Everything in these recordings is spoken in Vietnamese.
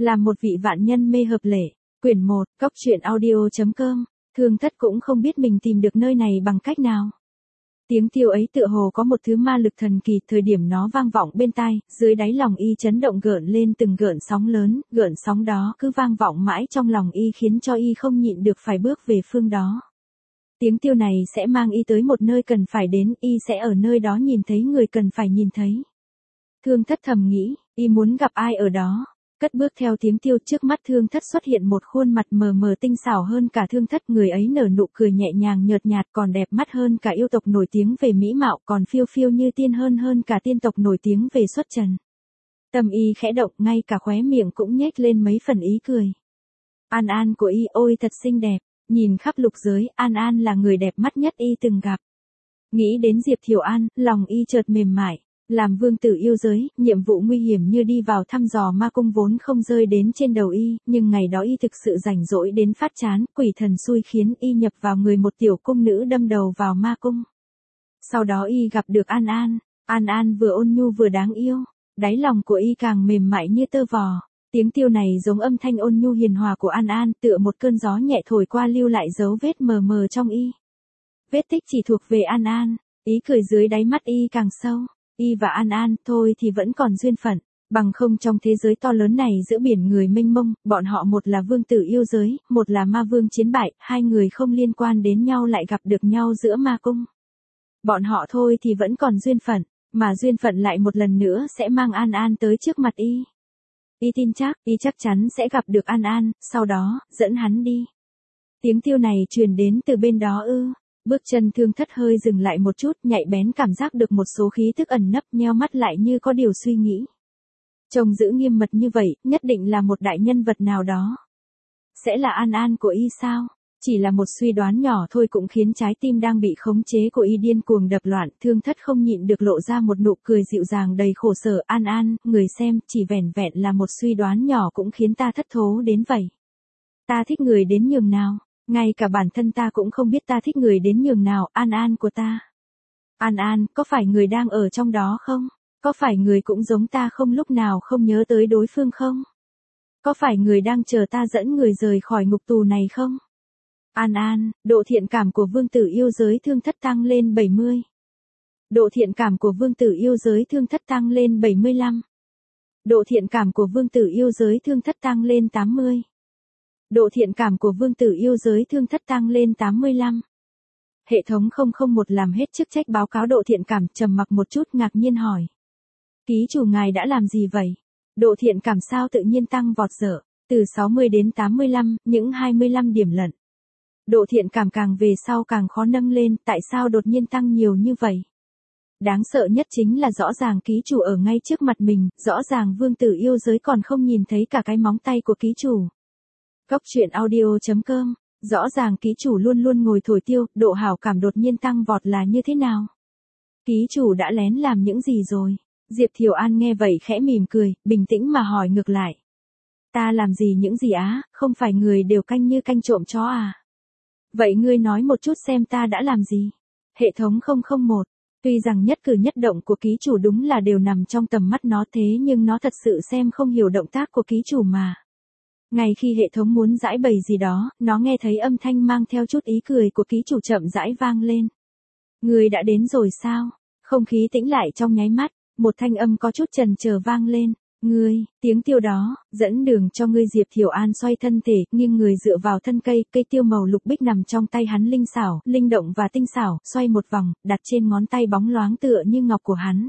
Làm một vị vạn nhân mê hợp lệ. Quyển 1, Cóc truyện audio.com. Thương Thất cũng không biết mình tìm được nơi này bằng cách nào. Tiếng tiêu ấy tựa hồ có một thứ ma lực thần kỳ, thời điểm nó vang vọng bên tai, dưới đáy lòng y chấn động gợn lên từng gợn sóng lớn, gợn sóng đó cứ vang vọng mãi trong lòng y khiến cho y không nhịn được phải bước về phương đó. Tiếng tiêu này sẽ mang y tới một nơi cần phải đến, y sẽ ở nơi đó nhìn thấy người cần phải nhìn thấy. Thương Thất thầm nghĩ, y muốn gặp ai ở đó. Cất bước theo tiếng tiêu, trước mắt Thương Thất xuất hiện một khuôn mặt mờ mờ tinh xảo hơn cả Thương Thất, người ấy nở nụ cười nhẹ nhàng nhợt nhạt, còn đẹp mắt hơn cả yêu tộc nổi tiếng về mỹ mạo, còn phiêu phiêu như tiên hơn cả tiên tộc nổi tiếng về xuất trần. Tâm y khẽ động, ngay cả khóe miệng cũng nhếch lên mấy phần ý cười. An An của y, ôi thật xinh đẹp, nhìn khắp lục giới, An An là người đẹp mắt nhất y từng gặp. Nghĩ đến Diệp Thiều An, lòng y chợt mềm mại. Làm vương tử yêu giới, nhiệm vụ nguy hiểm như đi vào thăm dò ma cung vốn không rơi đến trên đầu y, nhưng ngày đó y thực sự rảnh rỗi đến phát chán, quỷ thần xui khiến y nhập vào người một tiểu cung nữ đâm đầu vào ma cung. Sau đó y gặp được An An, An An vừa ôn nhu vừa đáng yêu, đáy lòng của y càng mềm mại như tơ vò. Tiếng tiêu này giống âm thanh ôn nhu hiền hòa của An An, tựa một cơn gió nhẹ thổi qua lưu lại dấu vết mờ mờ trong y. Vết tích chỉ thuộc về An An, ý cười dưới đáy mắt y càng sâu. Y và An An thôi thì vẫn còn duyên phận, bằng không trong thế giới to lớn này giữa biển người mênh mông, bọn họ một là vương tử yêu giới, một là ma vương chiến bại, hai người không liên quan đến nhau lại gặp được nhau giữa ma cung. Bọn họ thôi thì vẫn còn duyên phận, mà duyên phận lại một lần nữa sẽ mang An An tới trước mặt y. Y tin chắc, y chắc chắn sẽ gặp được An An, sau đó, dẫn hắn đi. Tiếng tiêu này truyền đến từ bên đó ư. Bước chân Thương Thất hơi dừng lại một chút, nhạy bén cảm giác được một số khí tức ẩn nấp, nheo mắt lại như có điều suy nghĩ. Trông giữ nghiêm mật như vậy, nhất định là một đại nhân vật nào đó. Sẽ là An An của y sao? Chỉ là một suy đoán nhỏ thôi cũng khiến trái tim đang bị khống chế của y điên cuồng đập loạn. Thương Thất không nhịn được lộ ra một nụ cười dịu dàng đầy khổ sở. An An, người xem, chỉ vẻn vẹn là một suy đoán nhỏ cũng khiến ta thất thố đến vậy. Ta thích người đến nhường nào? Ngay cả bản thân ta cũng không biết ta thích người đến nhường nào. An An của ta. An An, có phải người đang ở trong đó không? Có phải người cũng giống ta không, lúc nào không nhớ tới đối phương không? Có phải người đang chờ ta dẫn người rời khỏi ngục tù này không? An An, độ thiện cảm của vương tử yêu giới Thương Thất tăng lên 70. Độ thiện cảm của vương tử yêu giới Thương Thất tăng lên 75. Độ thiện cảm của vương tử yêu giới Thương Thất tăng lên 80. Độ thiện cảm của vương tử yêu giới Thương Thất tăng lên 85. Hệ thống 001 làm hết chức trách báo cáo độ thiện cảm, trầm mặc một chút ngạc nhiên hỏi. Ký chủ ngài đã làm gì vậy? Độ thiện cảm sao tự nhiên tăng vọt dở, từ 60 đến 85, những 25 điểm lận. Độ thiện cảm càng về sau càng khó nâng lên, tại sao đột nhiên tăng nhiều như vậy? Đáng sợ nhất chính là rõ ràng ký chủ ở ngay trước mặt mình, rõ ràng vương tử yêu giới còn không nhìn thấy cả cái móng tay của ký chủ. Cóc truyện audio.com. Rõ ràng ký chủ luôn luôn ngồi thổi tiêu, độ hảo cảm đột nhiên tăng vọt là như thế nào? Ký chủ đã lén làm những gì rồi? Diệp Thiều An nghe vậy khẽ mỉm cười, bình tĩnh mà hỏi ngược lại. Ta làm gì những gì á, không phải người đều canh như canh trộm chó à? Vậy ngươi nói một chút xem ta đã làm gì? Hệ thống 001. Tuy rằng nhất cử nhất động của ký chủ đúng là đều nằm trong tầm mắt nó, thế nhưng nó thật sự xem không hiểu động tác của ký chủ mà. Ngay khi hệ thống muốn giải bày gì đó, nó nghe thấy âm thanh mang theo chút ý cười của ký chủ chậm rãi vang lên. Ngươi đã đến rồi sao? Không khí tĩnh lại trong nháy mắt, một thanh âm có chút chần chờ vang lên. Ngươi, tiếng tiêu đó, dẫn đường cho ngươi. Diệp Thiều An xoay thân thể, nghiêng người dựa vào thân cây, cây tiêu màu lục bích nằm trong tay hắn linh xảo, linh động và tinh xảo, xoay một vòng, đặt trên ngón tay bóng loáng tựa như ngọc của hắn.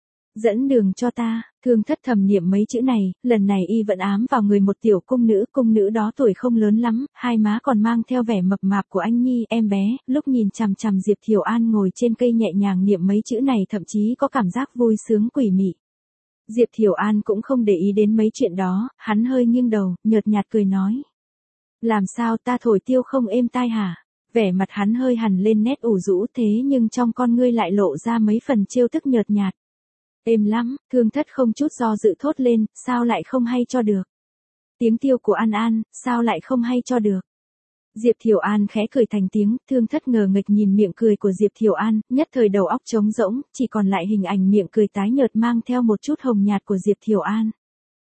Dẫn đường cho ta. Thương Thất thầm niệm mấy chữ này, lần này y vẫn ám vào người một tiểu cung nữ đó tuổi không lớn lắm, hai má còn mang theo vẻ mập mạp của anh nhi, em bé, lúc nhìn chằm chằm Diệp Thiều An ngồi trên cây nhẹ nhàng niệm mấy chữ này thậm chí có cảm giác vui sướng quỷ mị. Diệp Thiều An cũng không để ý đến mấy chuyện đó, hắn hơi nghiêng đầu, nhợt nhạt cười nói. Làm sao ta thổi tiêu không êm tai hả? Vẻ mặt hắn hơi hằn lên nét ủ rũ, thế nhưng trong con ngươi lại lộ ra mấy phần trêu tức nhợt nhạt. Êm lắm, Thương Thất không chút do dự thốt lên, sao lại không hay cho được? Tiếng tiêu của An An, sao lại không hay cho được? Diệp Thiều An khẽ cười thành tiếng, Thương Thất ngờ nghịch nhìn miệng cười của Diệp Thiều An, nhất thời đầu óc trống rỗng, chỉ còn lại hình ảnh miệng cười tái nhợt mang theo một chút hồng nhạt của Diệp Thiều An.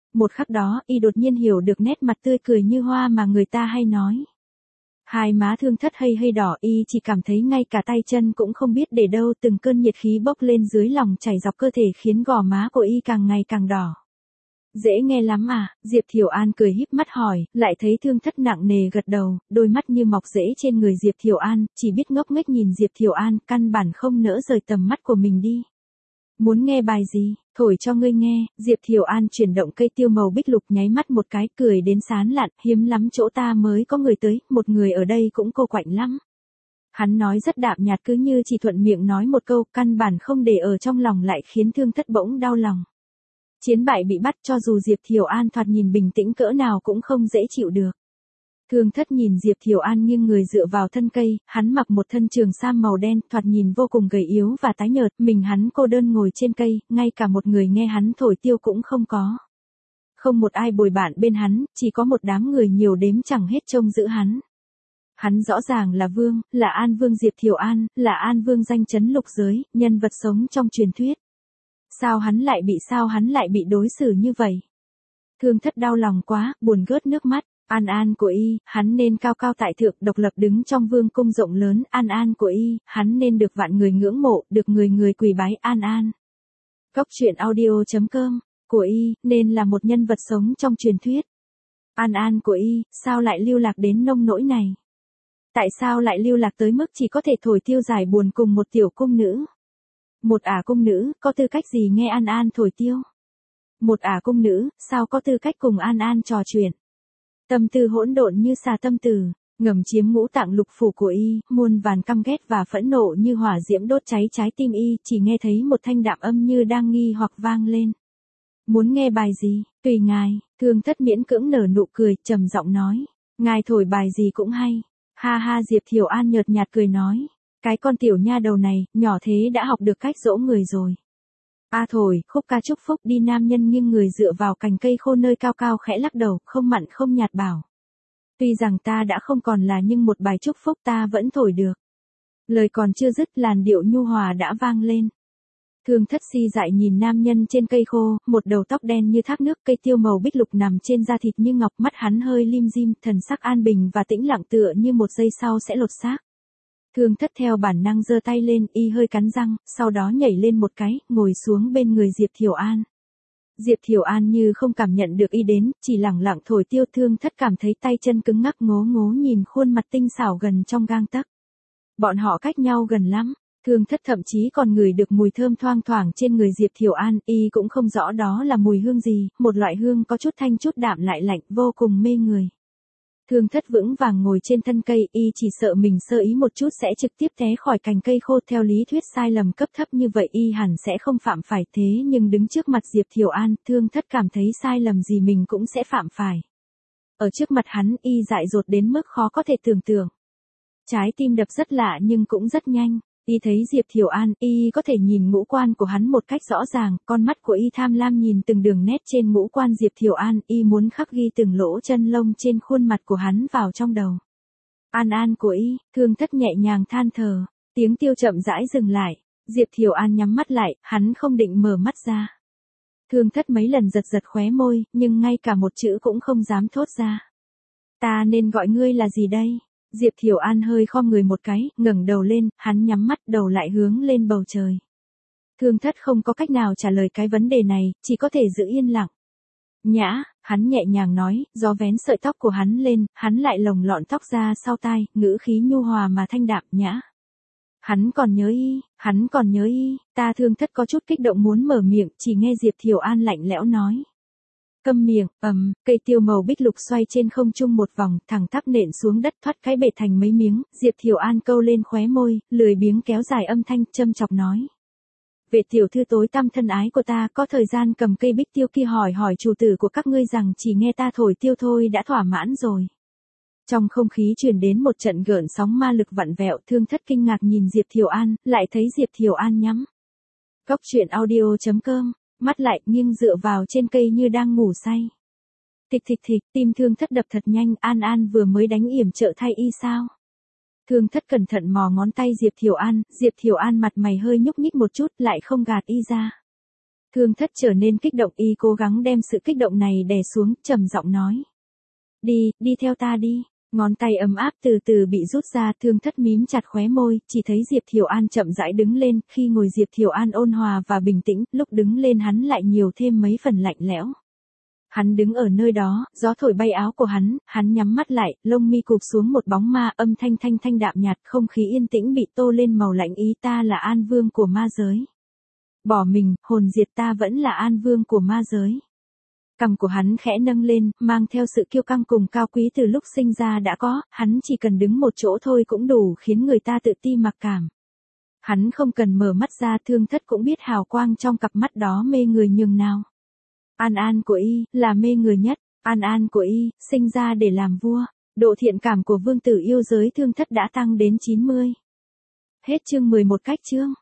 Một khắc đó, y đột nhiên hiểu được nét mặt tươi cười như hoa mà người ta hay nói. Hai má Thương Thất hơi đỏ, y chỉ cảm thấy ngay cả tay chân cũng không biết để đâu, từng cơn nhiệt khí bốc lên dưới lòng chảy dọc cơ thể khiến gò má của y càng ngày càng đỏ. Dễ nghe lắm à, Diệp Thiều An cười híp mắt hỏi, lại thấy Thương Thất nặng nề gật đầu, đôi mắt như mọc rễ trên người Diệp Thiều An, chỉ biết ngốc nghếch nhìn Diệp Thiều An, căn bản không nỡ rời tầm mắt của mình đi. Muốn nghe bài gì, thổi cho ngươi nghe, Diệp Thiều An chuyển động cây tiêu màu bích lục nháy mắt một cái, cười đến sán lạn, hiếm lắm chỗ ta mới có người tới, một người ở đây cũng cô quạnh lắm. Hắn nói rất đạm nhạt cứ như chỉ thuận miệng nói một câu, căn bản không để ở trong lòng lại khiến Thương Thất bỗng đau lòng. Chiến bại bị bắt cho dù Diệp Thiều An thoạt nhìn bình tĩnh cỡ nào cũng không dễ chịu được. Thương Thất nhìn Diệp Thiều An nghiêng người dựa vào thân cây, hắn mặc một thân trường sam màu đen, thoạt nhìn vô cùng gầy yếu và tái nhợt, mình hắn cô đơn ngồi trên cây, ngay cả một người nghe hắn thổi tiêu cũng không có. Không một ai bồi bạn bên hắn, chỉ có một đám người nhiều đếm chẳng hết trông giữ hắn. Hắn rõ ràng là vương, là An Vương Diệp Thiều An, là An Vương danh chấn lục giới, nhân vật sống trong truyền thuyết. Sao hắn lại bị đối xử như vậy? Thương Thất đau lòng quá, buồn gớt nước mắt. An của y, hắn nên cao cao tại thượng, độc lập đứng trong vương cung rộng lớn. An của y, hắn nên được vạn người ngưỡng mộ, được người người quỳ bái. An. Góc truyện audio.com, của y, nên là một nhân vật sống trong truyền thuyết. An của y, sao lại lưu lạc đến nông nỗi này? Tại sao lại lưu lạc tới mức chỉ có thể thổi tiêu giải buồn cùng một tiểu cung nữ? Một cung nữ, có tư cách gì nghe An thổi tiêu? Một cung nữ, sao có tư cách cùng An trò chuyện? Tâm tư hỗn độn như xà tâm tử, ngầm chiếm ngũ tạng lục phủ của y, muôn vàn căm ghét và phẫn nộ như hỏa diễm đốt cháy trái tim y, chỉ nghe thấy một thanh đạm âm như đang nghi hoặc vang lên. Muốn nghe bài gì, tùy ngài. Thương Thất miễn cưỡng nở nụ cười, trầm giọng nói, ngài thổi bài gì cũng hay. Ha ha, Diệp Thiều An nhợt nhạt cười nói, cái con tiểu nha đầu này, nhỏ thế đã học được cách dỗ người rồi. Thổi, khúc ca chúc phúc đi. Nam nhân nghiêng người dựa vào cành cây khô nơi cao cao khẽ lắc đầu, không mặn không nhạt bảo. Tuy rằng ta đã không còn là nhưng một bài chúc phúc ta vẫn thổi được. Lời còn chưa dứt làn điệu nhu hòa đã vang lên. Thương Thất si dại nhìn nam nhân trên cây khô, một đầu tóc đen như thác nước, cây tiêu màu bích lục nằm trên da thịt như ngọc, mắt hắn hơi lim dim, thần sắc an bình và tĩnh lặng tựa như một giây sau sẽ lột xác. Thương Thất theo bản năng giơ tay lên, y hơi cắn răng, sau đó nhảy lên một cái, ngồi xuống bên người Diệp Thiều An. Diệp Thiều An như không cảm nhận được y đến, chỉ lẳng lặng thổi tiêu. Thương Thất cảm thấy tay chân cứng ngắc, ngố ngố nhìn khuôn mặt tinh xảo gần trong gang tấc. Bọn họ cách nhau gần lắm. Thương Thất thậm chí còn ngửi được mùi thơm thoang thoảng trên người Diệp Thiều An, y cũng không rõ đó là mùi hương gì, một loại hương có chút thanh chút đạm lại lạnh, vô cùng mê người. Thương Thất vững vàng ngồi trên thân cây, y chỉ sợ mình sơ ý một chút sẽ trực tiếp té khỏi cành cây khô. Theo lý thuyết sai lầm cấp thấp như vậy y hẳn sẽ không phạm phải, thế nhưng đứng trước mặt Diệp Thiều An, Thương Thất cảm thấy sai lầm gì mình cũng sẽ phạm phải. Ở trước mặt hắn, y dại dột đến mức khó có thể tưởng tượng. Trái tim đập rất lạ nhưng cũng rất nhanh. Y thấy Diệp Thiều An, y có thể nhìn ngũ quan của hắn một cách rõ ràng, con mắt của y tham lam nhìn từng đường nét trên ngũ quan Diệp Thiều An, y muốn khắc ghi từng lỗ chân lông trên khuôn mặt của hắn vào trong đầu. An của y, Thương Thất nhẹ nhàng than thở, tiếng tiêu chậm rãi dừng lại, Diệp Thiều An nhắm mắt lại, hắn không định mở mắt ra. Thương Thất mấy lần giật giật khóe môi, nhưng ngay cả một chữ cũng không dám thốt ra. Ta nên gọi ngươi là gì đây? Diệp Thiều An hơi khom người một cái, ngẩng đầu lên, hắn nhắm mắt, đầu lại hướng lên bầu trời. Thương Thất không có cách nào trả lời cái vấn đề này, chỉ có thể giữ yên lặng. Nhã, hắn nhẹ nhàng nói, gió vén sợi tóc của hắn lên, hắn lại lồng lọn tóc ra sau tai, ngữ khí nhu hòa mà thanh đạm. Nhã. Hắn còn nhớ y, ta. Thương Thất có chút kích động muốn mở miệng, chỉ nghe Diệp Thiều An lạnh lẽo nói. Câm miệng. Cây tiêu màu bích lục xoay trên không trung một vòng, thẳng tắp nện xuống đất, thoát cái bể thành mấy miếng. Diệp Thiều An câu lên khóe môi, lười biếng kéo dài âm thanh, châm chọc nói. Vệ tiểu thư tối tăm thân ái của ta, có thời gian cầm cây bích tiêu kia hỏi chủ tử của các ngươi rằng chỉ nghe ta thổi tiêu thôi đã thỏa mãn rồi. Trong không khí truyền đến một trận gợn sóng ma lực vặn vẹo. Thương Thất kinh ngạc nhìn Diệp Thiều An, lại thấy Diệp Thiều An nhắm Góc truyện audio.com, mắt lại, nghiêng dựa vào trên cây như đang ngủ say. Thịch thịch thịch, tim Thương Thất đập thật nhanh. An vừa mới đánh yểm trợ thay y sao? Thương Thất cẩn thận mò ngón tay Diệp Thiều An, Diệp Thiều An mặt mày hơi nhúc nhích một chút, lại không gạt y ra. Thương Thất trở nên kích động, y cố gắng đem sự kích động này đè xuống, trầm giọng nói. Đi theo ta đi. Ngón tay ấm áp từ từ bị rút ra, Thương Thất mím chặt khóe môi, chỉ thấy Diệp Thiều An chậm rãi đứng lên, khi ngồi Diệp Thiều An ôn hòa và bình tĩnh, lúc đứng lên hắn lại nhiều thêm mấy phần lạnh lẽo. Hắn đứng ở nơi đó, gió thổi bay áo của hắn nhắm mắt lại, lông mi cụp xuống một bóng ma, âm thanh thanh đạm nhạt, không khí yên tĩnh bị tô lên màu lạnh ý, ta là An Vương của ma giới. Bỏ mình, hồn diệt, ta vẫn là An Vương của ma giới. Cằm của hắn khẽ nâng lên, mang theo sự kiêu căng cùng cao quý từ lúc sinh ra đã có, hắn chỉ cần đứng một chỗ thôi cũng đủ khiến người ta tự ti mặc cảm. Hắn không cần mở mắt ra, Thương Thất cũng biết hào quang trong cặp mắt đó mê người nhường nào. An của y, là mê người nhất, An của y, sinh ra để làm vua, độ thiện cảm của vương tử yêu giới Thương Thất đã tăng đến 90. Hết chương 11 cách chương.